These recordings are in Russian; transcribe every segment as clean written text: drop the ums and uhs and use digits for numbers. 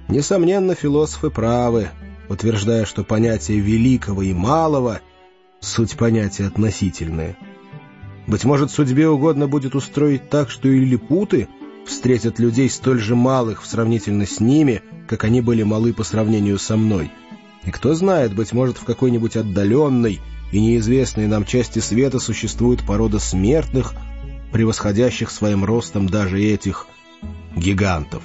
Несомненно, философы правы, утверждая, что понятие великого и малого — суть понятия относительные. Быть может, судьбе угодно будет устроить так, что и лилипуты встретят людей столь же малых сравнительно с ними, как они были малы по сравнению со мной. И кто знает, быть может, в какой-нибудь отдаленной и неизвестной нам части света существует порода смертных, превосходящих своим ростом даже этих гигантов.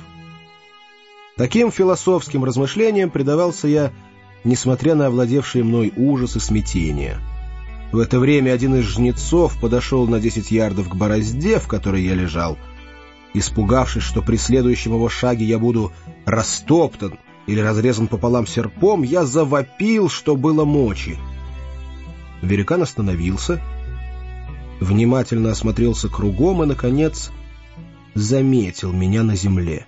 Таким философским размышлениям предавался я, несмотря на овладевший мной ужас и смятение. В это время один из жнецов подошел на 10 ярдов к борозде, в которой я лежал. Испугавшись, что при следующем его шаге я буду растоптан или разрезан пополам серпом, я завопил, что было мочи. Великан остановился, внимательно осмотрелся кругом и, наконец, заметил меня на земле.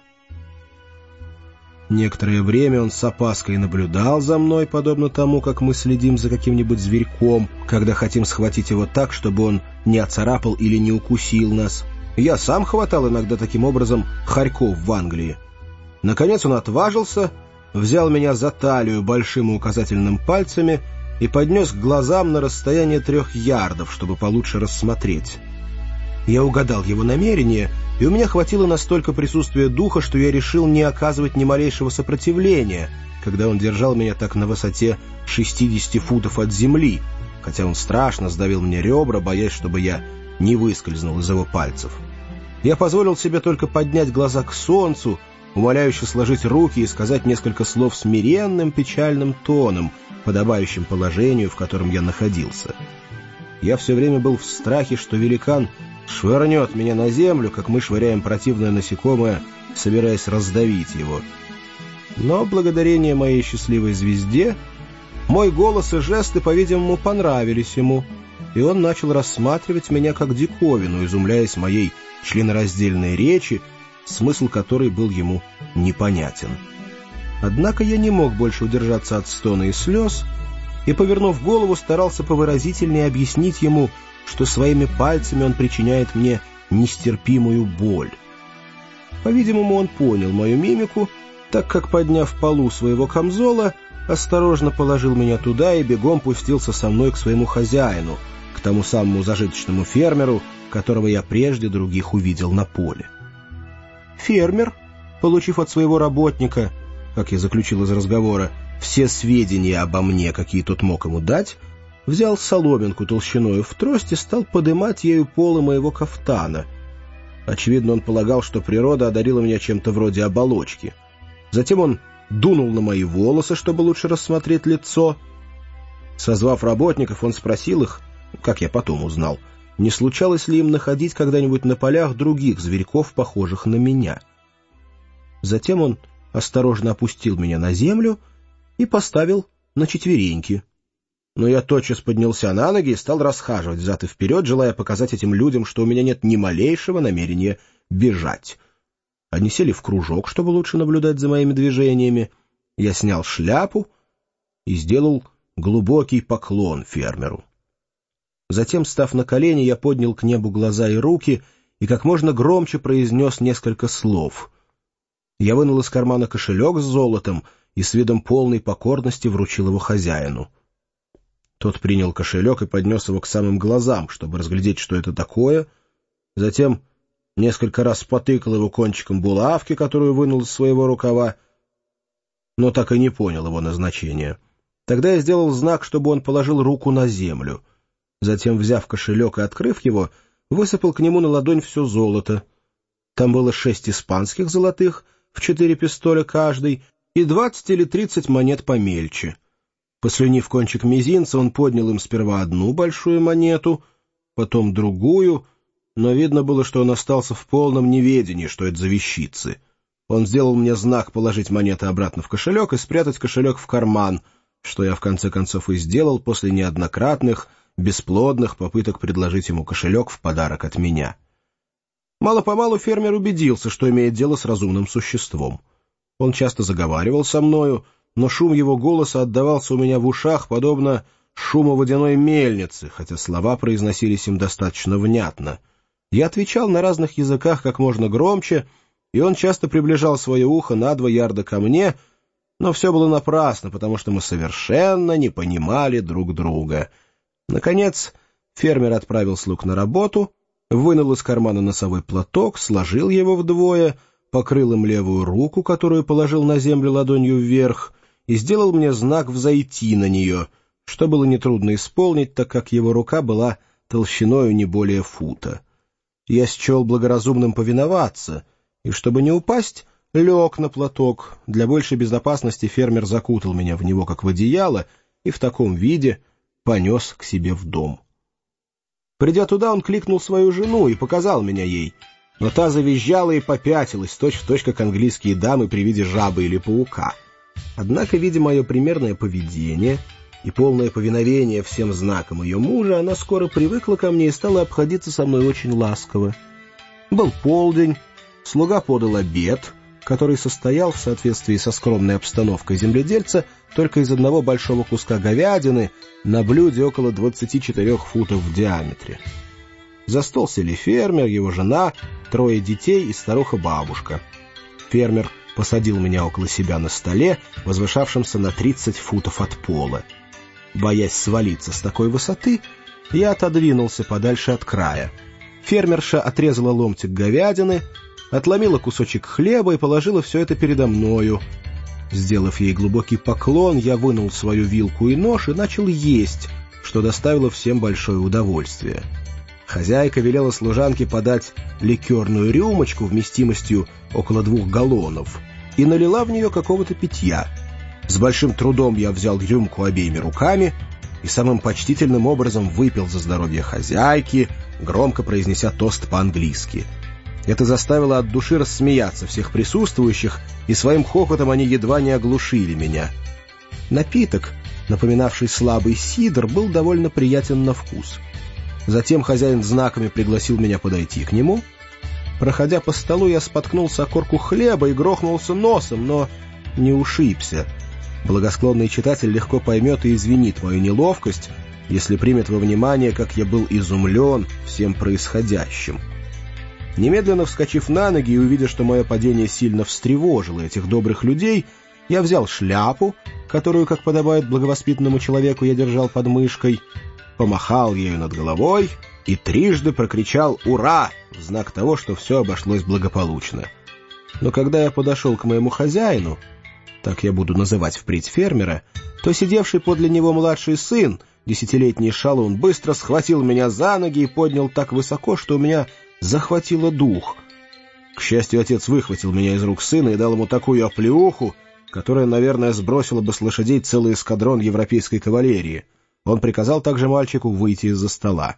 Некоторое время он с опаской наблюдал за мной, подобно тому, как мы следим за каким-нибудь зверьком, когда хотим схватить его так, чтобы он не оцарапал или не укусил нас. Я сам хватал иногда таким образом хорьков в Англии. Наконец он отважился, взял меня за талию большим и указательным пальцами и поднес к глазам на расстояние 3 ярдов, чтобы получше рассмотреть. Я угадал его намерение, и у меня хватило настолько присутствия духа, что я решил не оказывать ни малейшего сопротивления, когда он держал меня так на высоте 60 футов от земли, хотя он страшно сдавил мне ребра, боясь, чтобы я не выскользнул из его пальцев. Я позволил себе только поднять глаза к солнцу, умоляюще сложить руки и сказать несколько слов смиренным, печальным тоном, подобающим положению, в котором я находился. Я все время был в страхе, что великан швырнет меня на землю, как мы швыряем противное насекомое, собираясь раздавить его. Но благодарение моей счастливой звезде мой голос и жесты, по-видимому, понравились ему, и он начал рассматривать меня как диковину, изумляясь моей членораздельной речи, смысл которой был ему непонятен. Однако я не мог больше удержаться от стона и слез, и, повернув голову, старался повыразительнее объяснить ему, что своими пальцами он причиняет мне нестерпимую боль. По-видимому, он понял мою мимику, так как, подняв полу своего камзола, осторожно положил меня туда и бегом пустился со мной к своему хозяину, к тому самому зажиточному фермеру, которого я прежде других увидел на поле. Фермер, получив от своего работника, как я заключил из разговора, все сведения обо мне, какие тот мог ему дать, взял соломинку толщиною в трость и стал подымать ею полы моего кафтана. Очевидно, он полагал, что природа одарила меня чем-то вроде оболочки. Затем он дунул на мои волосы, чтобы лучше рассмотреть лицо. Созвав работников, он спросил их, как я потом узнал, не случалось ли им находить когда-нибудь на полях других зверьков, похожих на меня. Затем он осторожно опустил меня на землю и поставил на четвереньки. Но я тотчас поднялся на ноги и стал расхаживать взад и вперед, желая показать этим людям, что у меня нет ни малейшего намерения бежать. Они сели в кружок, чтобы лучше наблюдать за моими движениями. Я снял шляпу и сделал глубокий поклон фермеру. Затем, став на колени, я поднял к небу глаза и руки и как можно громче произнес несколько слов. Я вынул из кармана кошелек с золотом и с видом полной покорности вручил его хозяину. Тот принял кошелек и поднес его к самым глазам, чтобы разглядеть, что это такое. Затем несколько раз потыкал его кончиком булавки, которую вынул из своего рукава, но так и не понял его назначения. Тогда я сделал знак, чтобы он положил руку на землю. Затем, взяв кошелек и открыв его, высыпал к нему на ладонь все золото. Там было 6 испанских золотых, в 4 пистоля каждый, и 20 или 30 монет помельче. Послюнив кончик мизинца, он поднял им сперва одну большую монету, потом другую, но видно было, что он остался в полном неведении, что это за вещицы. Он сделал мне знак положить монеты обратно в кошелек и спрятать кошелек в карман, что я в конце концов и сделал после неоднократных, бесплодных попыток предложить ему кошелек в подарок от меня. Мало-помалу фермер убедился, что имеет дело с разумным существом. Он часто заговаривал со мною, но шум его голоса отдавался у меня в ушах, подобно шуму водяной мельницы, хотя слова произносились им достаточно внятно. Я отвечал на разных языках как можно громче, и он часто приближал свое ухо на 2 ярда ко мне, но все было напрасно, потому что мы совершенно не понимали друг друга. Наконец, фермер отправил слуг на работу, вынул из кармана носовой платок, сложил его вдвое, покрыл им левую руку, которую положил на землю ладонью вверх, и сделал мне знак взойти на нее, что было нетрудно исполнить, так как его рука была толщиною не более фута. Я счел благоразумным повиноваться, и, чтобы не упасть, лег на платок. Для большей безопасности фермер закутал меня в него, как в одеяло, и в таком виде понес к себе в дом. Придя туда, он кликнул свою жену и показал меня ей, но та завизжала и попятилась, точь-в-точь, как английские дамы при виде жабы или паука. Однако, видя мое примерное поведение и полное повиновение всем знакам ее мужа, она скоро привыкла ко мне и стала обходиться со мной очень ласково. Был полдень, слуга подал обед, который состоял, в соответствии со скромной обстановкой земледельца, только из одного большого куска говядины на блюде около 24 футов в диаметре. За стол сели фермер, его жена, 3 детей и старуха-бабушка. Фермер посадил меня около себя на столе, возвышавшемся на 30 футов от пола. Боясь свалиться с такой высоты, я отодвинулся подальше от края. Фермерша отрезала ломтик говядины, отломила кусочек хлеба и положила все это передо мною. Сделав ей глубокий поклон, я вынул свою вилку и нож и начал есть, что доставило всем большое удовольствие. Хозяйка велела служанке подать ликерную рюмочку вместимостью около 2 галлонов и налила в нее какого-то питья. С большим трудом я взял рюмку обеими руками и самым почтительным образом выпил за здоровье хозяйки, громко произнеся тост по-английски. Это заставило от души рассмеяться всех присутствующих, и своим хохотом они едва не оглушили меня. Напиток, напоминавший слабый сидр, был довольно приятен на вкус. Затем хозяин знаками пригласил меня подойти к нему. Проходя по столу, я споткнулся о корку хлеба и грохнулся носом, но не ушибся. Благосклонный читатель легко поймет и извинит мою неловкость, если примет во внимание, как я был изумлен всем происходящим. Немедленно вскочив на ноги и увидя, что мое падение сильно встревожило этих добрых людей, я взял шляпу, которую, как подобает благовоспитанному человеку, я держал под мышкой, помахал ею над головой и трижды прокричал «Ура!» в знак того, что все обошлось благополучно. Но когда я подошел к моему хозяину, так я буду называть впредь фермера, то сидевший подле него младший сын, 10-летний шалун, быстро схватил меня за ноги и поднял так высоко, что у меня захватило дух. К счастью, отец выхватил меня из рук сына и дал ему такую оплеуху, которая, наверное, сбросила бы с лошадей целый эскадрон европейской кавалерии. Он приказал также мальчику выйти из-за стола.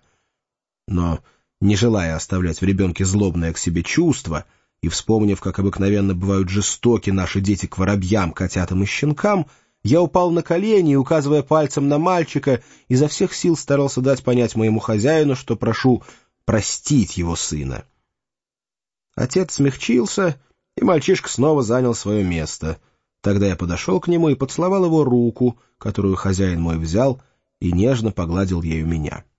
Но, не желая оставлять в ребенке злобное к себе чувство, и вспомнив, как обыкновенно бывают жестоки наши дети к воробьям, котятам и щенкам, я упал на колени и, указывая пальцем на мальчика, изо всех сил старался дать понять моему хозяину, что прошу простить его сына. Отец смягчился, и мальчишка снова занял свое место. Тогда я подошел к нему и поцеловал его руку, которую хозяин мой взял, и нежно погладил ею меня.